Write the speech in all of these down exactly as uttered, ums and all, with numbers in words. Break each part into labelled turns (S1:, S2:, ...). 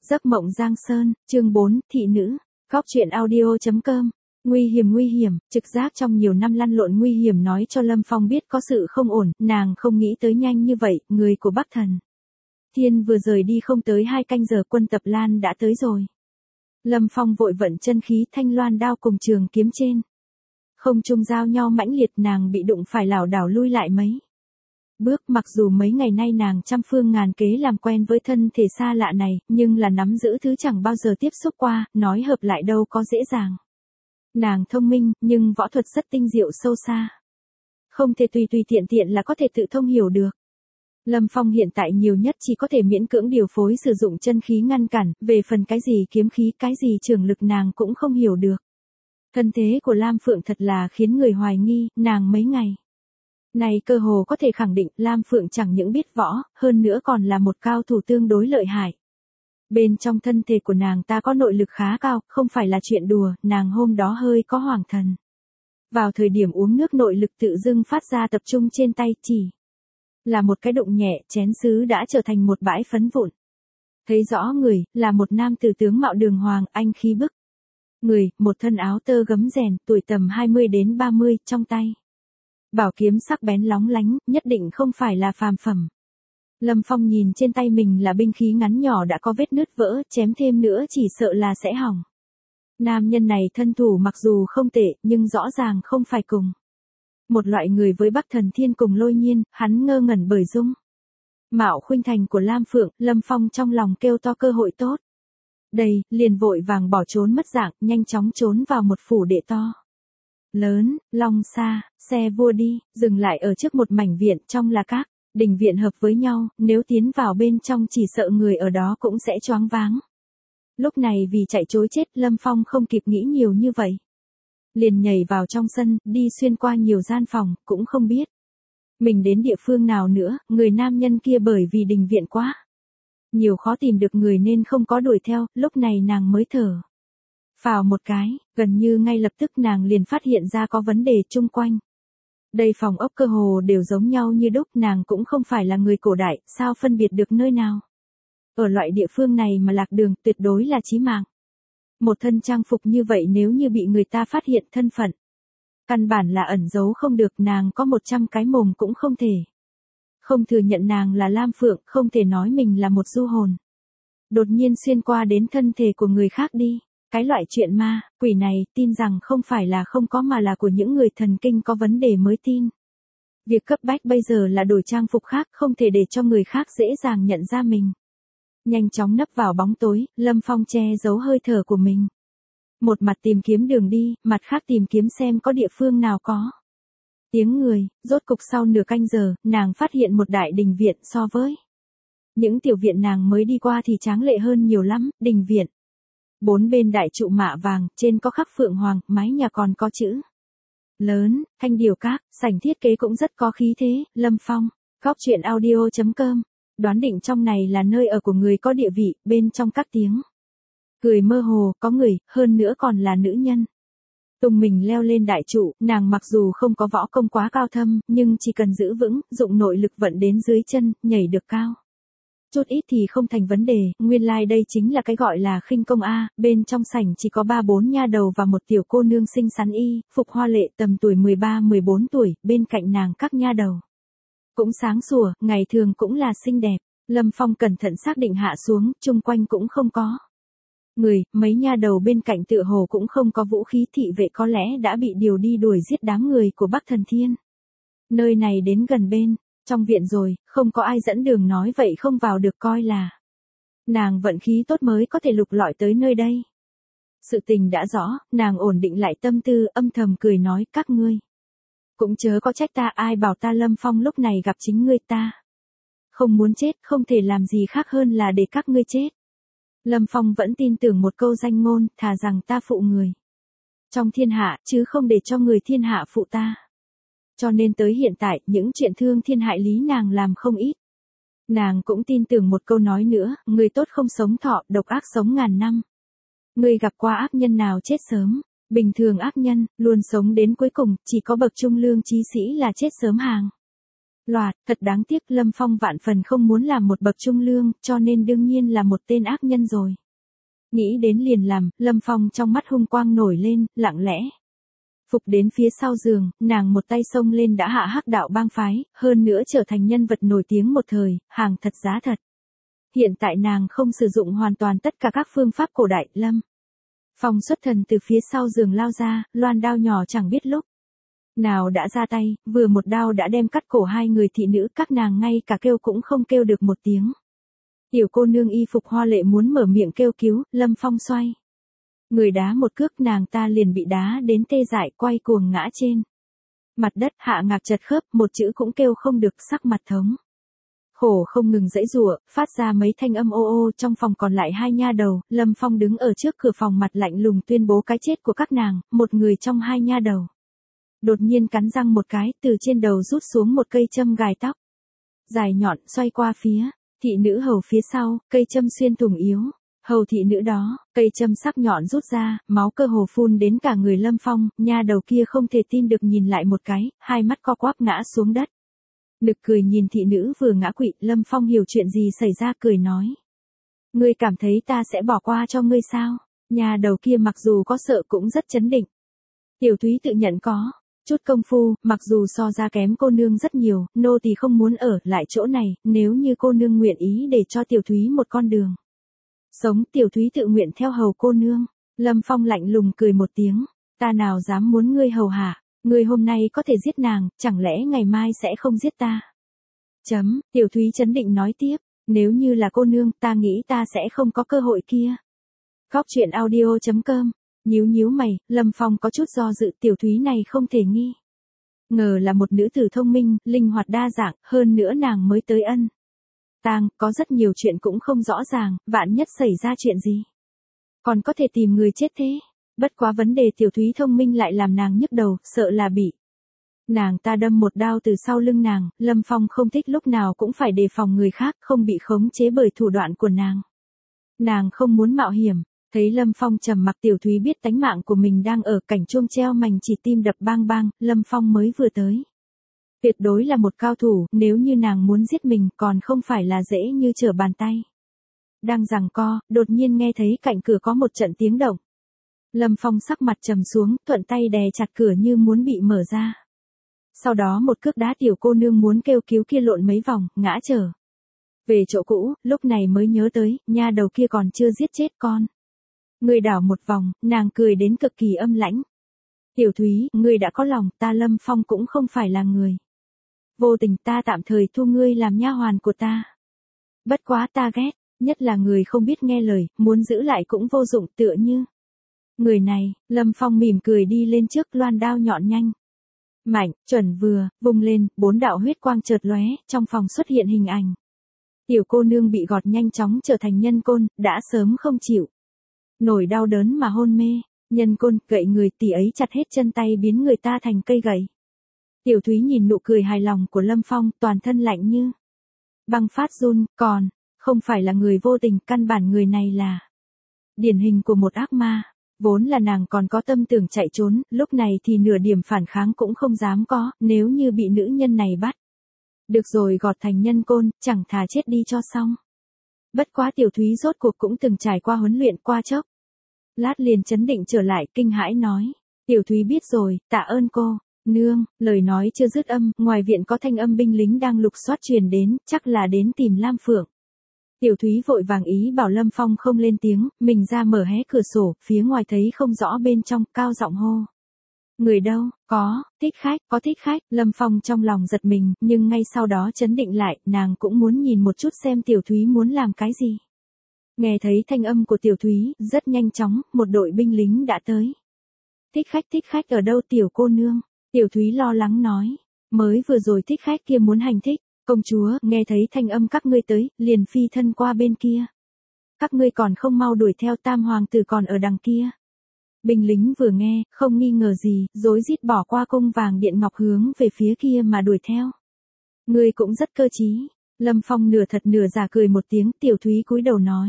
S1: Giấc mộng Giang Sơn, chương bốn, thị nữ, Góc truyện audio chấm com. Nguy hiểm nguy hiểm, trực giác trong nhiều năm lăn lộn nguy hiểm nói cho Lâm Phong biết có sự không ổn, nàng không nghĩ tới nhanh như vậy, người của Bắc Thần Thiên vừa rời đi không tới hai canh giờ quân tập Lan đã tới rồi. Lâm Phong vội vận chân khí thanh loan đao cùng trường kiếm trên. Không trung giao nhau mãnh liệt, nàng bị đụng phải lảo đảo lui lại mấy bước, mặc dù mấy ngày nay nàng trăm phương ngàn kế làm quen với thân thể xa lạ này, nhưng là nắm giữ thứ chẳng bao giờ tiếp xúc qua, nói hợp lại đâu có dễ dàng. Nàng thông minh, nhưng võ thuật rất tinh diệu sâu xa. Không thể tùy tùy tiện tiện là có thể tự thông hiểu được. Lâm Phong hiện tại nhiều nhất chỉ có thể miễn cưỡng điều phối sử dụng chân khí ngăn cản, về phần cái gì kiếm khí, cái gì trường lực nàng cũng không hiểu được. Thân thế của Lam Phượng thật là khiến người hoài nghi, nàng mấy ngày này cơ hồ có thể khẳng định Lam Phượng chẳng những biết võ, hơn nữa còn là một cao thủ tương đối lợi hại. Bên trong thân thể của nàng ta có nội lực khá cao, không phải là chuyện đùa, nàng hôm đó hơi có hoảng thần. Vào thời điểm uống nước nội lực tự dưng phát ra tập trung trên tay, chỉ là một cái đụng nhẹ, chén sứ đã trở thành một bãi phấn vụn. Thấy rõ người, là một nam tử tướng mạo đường hoàng, anh khí bức. Người, một thân áo tơ gấm rèn, tuổi tầm hai mươi đến ba mươi, trong tay bảo kiếm sắc bén lóng lánh, nhất định không phải là phàm phẩm. Lâm Phong nhìn trên tay mình là binh khí ngắn nhỏ đã có vết nứt vỡ, chém thêm nữa chỉ sợ là sẽ hỏng. Nam nhân này thân thủ mặc dù không tệ, nhưng rõ ràng không phải cùng một loại người với Bắc Thần Thiên cùng Lôi Nhiên, hắn ngơ ngẩn bởi dung mạo khuynh thành của Lam Phượng, Lâm Phong trong lòng kêu to cơ hội tốt. Đây, liền vội vàng bỏ trốn mất dạng, nhanh chóng trốn vào một phủ đệ to lớn, long xa, xe vua đi, dừng lại ở trước một mảnh viện, trong là các đình viện hợp với nhau, nếu tiến vào bên trong chỉ sợ người ở đó cũng sẽ choáng váng. Lúc này vì chạy trối chết, Lâm Phong không kịp nghĩ nhiều như vậy. Liền nhảy vào trong sân, đi xuyên qua nhiều gian phòng, cũng không biết mình đến địa phương nào nữa, người nam nhân kia bởi vì đình viện quá nhiều khó tìm được người nên không có đuổi theo, lúc này nàng mới thở phào một cái, gần như ngay lập tức nàng liền phát hiện ra có vấn đề chung quanh. Đây phòng ốc cơ hồ đều giống nhau như đúc, nàng cũng không phải là người cổ đại, sao phân biệt được nơi nào. Ở loại địa phương này mà lạc đường tuyệt đối là chí mạng. Một thân trang phục như vậy nếu như bị người ta phát hiện thân phận, căn bản là ẩn giấu không được, nàng có một trăm cái mồm cũng không thể không thừa nhận nàng là Lam Phượng, không thể nói mình là một du hồn đột nhiên xuyên qua đến thân thể của người khác đi. Cái loại chuyện ma, quỷ này, tin rằng không phải là không có mà là của những người thần kinh có vấn đề mới tin. Việc cấp bách bây giờ là đổi trang phục khác, không thể để cho người khác dễ dàng nhận ra mình. Nhanh chóng nấp vào bóng tối, Lâm Phong che giấu hơi thở của mình. Một mặt tìm kiếm đường đi, mặt khác tìm kiếm xem có địa phương nào có tiếng người, rốt cục sau nửa canh giờ, nàng phát hiện một đại đình viện so với những tiểu viện nàng mới đi qua thì tráng lệ hơn nhiều lắm, đình viện. Bốn bên đại trụ mạ vàng, trên có khắc phượng hoàng, mái nhà còn có chữ lớn, thanh điều các, sảnh thiết kế cũng rất có khí thế. Lâm Phong, Góc truyện audio chấm com, đoán định trong này là nơi ở của người có địa vị, bên trong các tiếng cười mơ hồ, có người, hơn nữa còn là nữ nhân. Tùng mình leo lên đại trụ, nàng mặc dù không có võ công quá cao thâm, nhưng chỉ cần giữ vững, dụng nội lực vận đến dưới chân, nhảy được cao chút ít thì không thành vấn đề, nguyên lai like đây chính là cái gọi là khinh công a. Bên trong sảnh chỉ có ba bốn nha đầu và một tiểu cô nương xinh xắn y, phục hoa lệ, tầm tuổi mười ba mười bốn tuổi, bên cạnh nàng các nha đầu cũng sáng sủa, ngày thường cũng là xinh đẹp. Lâm Phong cẩn thận xác định hạ xuống, chung quanh cũng không có người, mấy nha đầu bên cạnh tựa hồ cũng không có vũ khí, thị vệ có lẽ đã bị điều đi đuổi giết đám người của Bắc Thần Thiên. Nơi này đến gần bên trong viện rồi, không có ai dẫn đường, nói vậy không vào được coi là nàng vận khí tốt mới có thể lục lọi tới nơi đây. Sự tình đã rõ, nàng ổn định lại tâm tư, âm thầm cười nói, các ngươi cũng chớ có trách ta, ai bảo ta Lâm Phong lúc này gặp chính ngươi, ta không muốn chết, không thể làm gì khác hơn là để các ngươi chết. Lâm Phong vẫn tin tưởng một câu danh ngôn, thà rằng ta phụ người trong thiên hạ, chứ không để cho người thiên hạ phụ ta. Cho nên tới hiện tại, những chuyện thương thiên hại lý nàng làm không ít. Nàng cũng tin tưởng một câu nói nữa, người tốt không sống thọ, độc ác sống ngàn năm. Người gặp qua ác nhân nào chết sớm, bình thường ác nhân, luôn sống đến cuối cùng, chỉ có bậc trung lương chí sĩ là chết sớm hàng. Loạt, thật đáng tiếc, Lâm Phong vạn phần không muốn làm một bậc trung lương, cho nên đương nhiên là một tên ác nhân rồi. Nghĩ đến liền làm, Lâm Phong trong mắt hung quang nổi lên, lặng lẽ. Phục đến phía sau giường, nàng một tay xông lên đã hạ hắc đạo bang phái, hơn nữa trở thành nhân vật nổi tiếng một thời, hàng thật giá thật. Hiện tại nàng không sử dụng hoàn toàn tất cả các phương pháp cổ đại, Lâm Phong xuất thần từ phía sau giường lao ra, loan đao nhỏ chẳng biết lúc nào đã ra tay, vừa một đao đã đem cắt cổ hai người thị nữ, các nàng ngay cả kêu cũng không kêu được một tiếng. Tiểu cô nương y phục hoa lệ muốn mở miệng kêu cứu, Lâm Phong xoay người đá một cước, nàng ta liền bị đá đến tê dại, quay cuồng ngã trên mặt đất, hạ ngạc chật khớp, một chữ cũng kêu không được, sắc mặt thống khổ không ngừng giãy giụa, phát ra mấy thanh âm ô ô. Trong phòng còn lại hai nha đầu, Lâm Phong đứng ở trước cửa phòng mặt lạnh lùng tuyên bố cái chết của các nàng. Một người trong hai nha đầu đột nhiên cắn răng một cái, từ trên đầu rút xuống một cây châm gài tóc dài nhọn, xoay qua phía thị nữ hầu phía sau, cây châm xuyên thủng yếu hầu thị nữ đó, cây châm sắc nhọn rút ra, máu cơ hồ phun đến cả người Lâm Phong. Nha đầu kia không thể tin được nhìn lại một cái, hai mắt co quắp ngã xuống đất. Nực cười nhìn thị nữ vừa ngã quỵ, Lâm Phong hiểu chuyện gì xảy ra, cười nói: ngươi cảm thấy ta sẽ bỏ qua cho ngươi sao? Nha đầu kia mặc dù có sợ cũng rất chấn định. Tiểu Thúy tự nhận có chút công phu, mặc dù so ra kém cô nương rất nhiều, nô tỳ không muốn ở lại chỗ này, nếu như cô nương nguyện ý để cho Tiểu Thúy một con đường sống, Tiểu Thúy tự nguyện theo hầu cô nương. Lâm Phong lạnh lùng cười một tiếng: ta nào dám muốn ngươi hầu hạ, ngươi hôm nay có thể giết nàng, chẳng lẽ ngày mai sẽ không giết ta? Chấm, Tiểu Thúy chấn định nói tiếp: nếu như là cô nương, ta nghĩ ta sẽ không có cơ hội kia. Góc truyện audio chấm com. Nhíu nhíu mày, Lâm Phong có chút do dự, Tiểu Thúy này không thể nghi ngờ là một nữ tử thông minh, linh hoạt đa dạng, hơn nữa nàng mới tới ân tang, có rất nhiều chuyện cũng không rõ ràng, vạn nhất xảy ra chuyện gì, còn có thể tìm người chết thế. Bất quá vấn đề Tiểu Thúy thông minh lại làm nàng nhức đầu, sợ là bị nàng ta đâm một đao từ sau lưng nàng. Lâm Phong không thích lúc nào cũng phải đề phòng người khác, không bị khống chế bởi thủ đoạn của nàng. Nàng không muốn mạo hiểm. Thấy Lâm Phong trầm mặc, Tiểu Thúy biết tánh mạng của mình đang ở cảnh chuông treo mành chỉ, tim đập bang bang. Lâm Phong mới vừa tới tuyệt đối là một cao thủ, nếu như nàng muốn giết mình còn không phải là dễ như trở bàn tay. Đang giằng co, đột nhiên nghe thấy cạnh cửa có một trận tiếng động. Lâm Phong sắc mặt trầm xuống, thuận tay đè chặt cửa như muốn bị mở ra. Sau đó một cước đá tiểu cô nương muốn kêu cứu kia lộn mấy vòng, ngã trở về chỗ cũ. Lúc này mới nhớ tới, nha đầu kia còn chưa giết chết con người, đảo một vòng, nàng cười đến cực kỳ âm lãnh. Tiểu Thúy, ngươi đã có lòng, ta Lâm Phong cũng không phải là người vô tình, ta tạm thời thu ngươi làm nha hoàn của ta. Bất quá ta ghét nhất là người không biết nghe lời, muốn giữ lại cũng vô dụng, tựa như người này. Lâm Phong mỉm cười đi lên trước, loan đao nhọn nhanh mạnh, chuẩn vừa, vung lên, bốn đạo huyết quang chợt lóe, trong phòng xuất hiện hình ảnh tiểu cô nương bị gọt, nhanh chóng trở thành nhân côn, đã sớm không chịu nổi đau đớn mà hôn mê. Nhân côn, gậy người, tỷ ấy chặt hết chân tay biến người ta thành cây gậy. Tiểu Thúy nhìn nụ cười hài lòng của Lâm Phong, toàn thân lạnh như băng phát run, còn không phải là người vô tình, căn bản người này là điển hình của một ác ma. Vốn là nàng còn có tâm tưởng chạy trốn, lúc này thì nửa điểm phản kháng cũng không dám có, nếu như bị nữ nhân này bắt được rồi gọt thành nhân côn, chẳng thà chết đi cho xong. Bất quá Tiểu Thúy rốt cuộc cũng từng trải qua huấn luyện, qua chốc lát liền chấn định trở lại, kinh hãi nói: Tiểu Thúy biết rồi, tạ ơn cô nương. Lời nói chưa dứt âm, ngoài viện có thanh âm binh lính đang lục soát truyền đến, chắc là đến tìm Lam Phượng. Tiểu Thúy vội vàng ý bảo Lâm Phong không lên tiếng, mình ra mở hé cửa sổ, phía ngoài thấy không rõ bên trong, cao giọng hô: người đâu? Có, thích khách, có thích khách. Lâm Phong trong lòng giật mình, nhưng ngay sau đó chấn định lại, nàng cũng muốn nhìn một chút xem Tiểu Thúy muốn làm cái gì. Nghe thấy thanh âm của Tiểu Thúy, rất nhanh chóng, một đội binh lính đã tới. Thích khách, thích khách ở đâu tiểu cô nương? Tiểu Thúy lo lắng nói: mới vừa rồi thích khách kia muốn hành thích công chúa, nghe thấy thanh âm các ngươi tới, liền phi thân qua bên kia. Các ngươi còn không mau đuổi theo, tam hoàng tử còn ở đằng kia. Binh lính vừa nghe, không nghi ngờ gì, rối rít bỏ qua cung vàng điện ngọc hướng về phía kia mà đuổi theo. Ngươi cũng rất cơ trí. Lâm Phong nửa thật nửa giả cười một tiếng. Tiểu Thúy cúi đầu nói: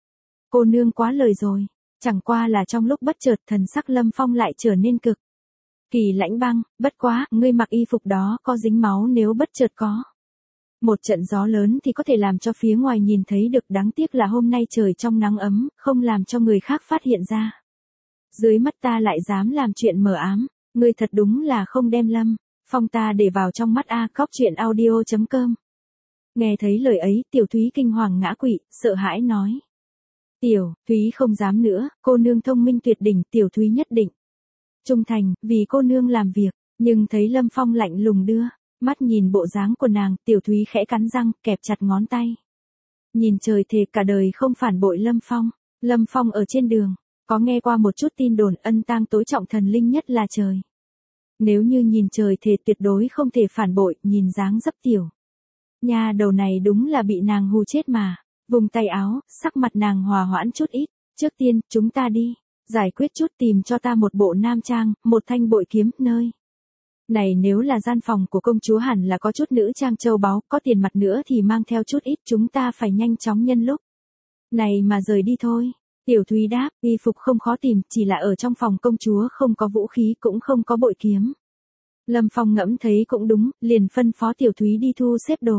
S1: cô nương quá lời rồi. Chẳng qua là trong lúc bất chợt, thần sắc Lâm Phong lại trở nên cực kỳ lãnh băng. Bất quá, ngươi mặc y phục đó có dính máu, nếu bất chợt có Một trận gió lớn thì có thể làm cho phía ngoài nhìn thấy được, đáng tiếc là hôm nay trời trong nắng ấm, không làm cho người khác phát hiện ra. Dưới mắt ta lại dám làm chuyện mờ ám, ngươi thật đúng là không đem Lâm Phong ta để vào trong mắt a. Cóc truyện audio chấm com. Nghe thấy lời ấy, Tiểu Thúy kinh hoàng ngã quỵ, sợ hãi nói. Tiểu Thúy không dám nữa, cô nương thông minh tuyệt đỉnh, Tiểu Thúy nhất định trung thành, vì cô nương làm việc, nhưng thấy Lâm Phong lạnh lùng đưa mắt nhìn bộ dáng của nàng, Tiểu Thúy khẽ cắn răng, kẹp chặt ngón tay. Nhìn trời thề cả đời không phản bội Lâm Phong. Lâm Phong ở trên đường, có nghe qua một chút tin đồn ân tang tối trọng thần linh nhất là trời. Nếu như nhìn trời thề tuyệt đối không thể phản bội, nhìn dáng dấp Tiểu nha đầu này đúng là bị nàng hù chết mà. Vùng tay áo, sắc mặt nàng hòa hoãn chút ít. Trước tiên, chúng ta đi giải quyết chút, tìm cho ta một bộ nam trang, một thanh bội kiếm, nơi này nếu là gian phòng của công chúa hẳn là có chút nữ trang châu báu, có tiền mặt nữa thì mang theo chút ít, chúng ta phải nhanh chóng nhân lúc này mà rời đi thôi. Tiểu Thúy đáp, y phục không khó tìm, chỉ là ở trong phòng công chúa không có vũ khí cũng không có bội kiếm. Lâm Phong ngẫm thấy cũng đúng, liền phân phó Tiểu Thúy đi thu xếp đồ.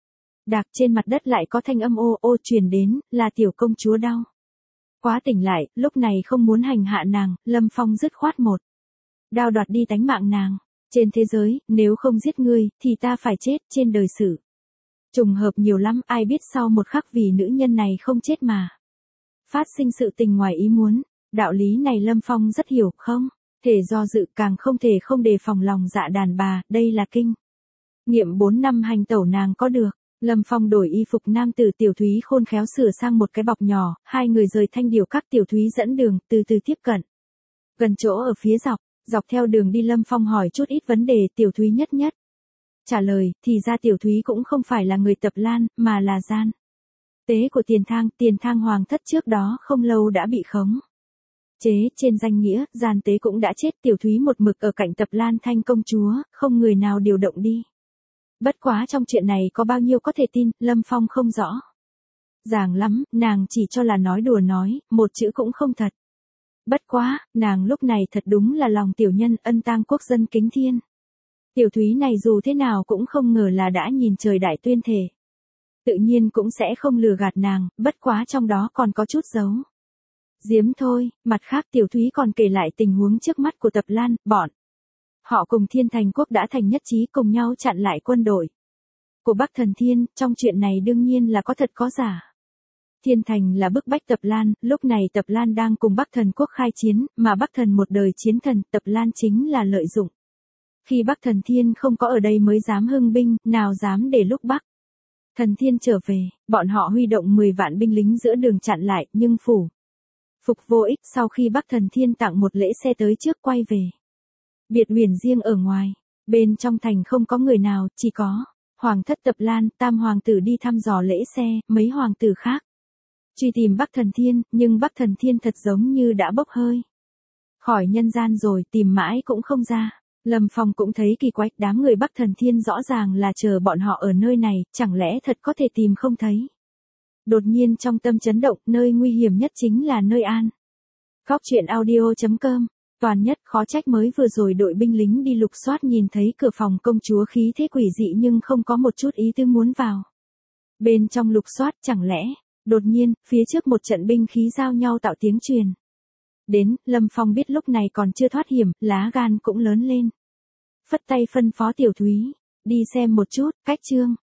S1: Đạc trên mặt đất lại có thanh âm ô ô truyền đến, là tiểu công chúa đau quá tỉnh lại, lúc này không muốn hành hạ nàng, Lâm Phong dứt khoát một đao đoạt đi tánh mạng nàng. Trên thế giới, nếu không giết ngươi, thì ta phải chết, trên đời sự trùng hợp nhiều lắm, ai biết sau một khắc vì nữ nhân này không chết mà phát sinh sự tình ngoài ý muốn. Đạo lý này Lâm Phong rất hiểu, không thể do dự, càng không thể không đề phòng lòng dạ đàn bà, đây là kinh nghiệm bốn năm hành tẩu nàng có được. Lâm Phong đổi y phục nam tử, Tiểu Thúy khôn khéo sửa sang một cái bọc nhỏ, hai người rời thanh điều các, Tiểu Thúy dẫn đường, từ từ tiếp cận. Gần chỗ ở phía dọc, dọc theo đường đi Lâm Phong hỏi chút ít vấn đề, Tiểu Thúy nhất nhất trả lời, thì ra Tiểu Thúy cũng không phải là người Tập Lan, mà là gian tế của Tiền Thang, Tiền Thang hoàng thất trước đó không lâu đã bị khống chế, trên danh nghĩa, gian tế cũng đã chết, Tiểu Thúy một mực ở cạnh Tập Lan Thanh công chúa, không người nào điều động đi. Bất quá trong chuyện này có bao nhiêu có thể tin, Lâm Phong không rõ ràng lắm, nàng chỉ cho là nói đùa nói, một chữ cũng không thật. Bất quá, nàng lúc này thật đúng là lòng tiểu nhân, ân tang quốc dân kính thiên. Tiểu Thúy này dù thế nào cũng không ngờ là đã nhìn trời đại tuyên thể. Tự nhiên cũng sẽ không lừa gạt nàng, bất quá trong đó còn có chút giấu giếm thôi. Mặt khác Tiểu Thúy còn kể lại tình huống trước mắt của Tập Lan, bọn họ cùng Thiên Thành quốc đã thành nhất trí cùng nhau chặn lại quân đội của Bắc Thần Thiên, trong chuyện này đương nhiên là có thật có giả. Thiên Thành là bức bách Tập Lan, lúc này Tập Lan đang cùng Bắc Thần quốc khai chiến, mà Bắc Thần một đời chiến thần, Tập Lan chính là lợi dụng. Khi Bắc Thần Thiên không có ở đây mới dám hưng binh, nào dám để lúc Bắc Thần Thiên trở về, bọn họ huy động mười vạn binh lính giữa đường chặn lại, nhưng phủ phục vô ích. Sau khi Bắc Thần Thiên tặng một lễ xe tới trước quay về biệt huyền riêng ở ngoài, bên trong thành không có người nào, chỉ có hoàng thất Tập Lan, tam hoàng tử đi thăm dò lễ xe, mấy hoàng tử khác truy tìm Bắc Thần Thiên, nhưng Bắc Thần Thiên thật giống như đã bốc hơi khỏi nhân gian rồi, tìm mãi cũng không ra. Lâm Phong cũng thấy kỳ quái, đám người Bắc Thần Thiên rõ ràng là chờ bọn họ ở nơi này, chẳng lẽ thật có thể tìm không thấy. Đột nhiên trong tâm chấn động, nơi nguy hiểm nhất chính là nơi an. Cóc truyện audio chấm com. Toàn nhất khó trách mới vừa rồi đội binh lính đi lục soát nhìn thấy cửa phòng công chúa khí thế quỷ dị nhưng không có một chút ý tư muốn vào bên trong lục soát, chẳng lẽ. Đột nhiên, phía trước một trận binh khí giao nhau tạo tiếng truyền đến, Lâm Phong biết lúc này còn chưa thoát hiểm, lá gan cũng lớn lên. Phất tay phân phó Tiểu Thúy, đi xem một chút, cách chương.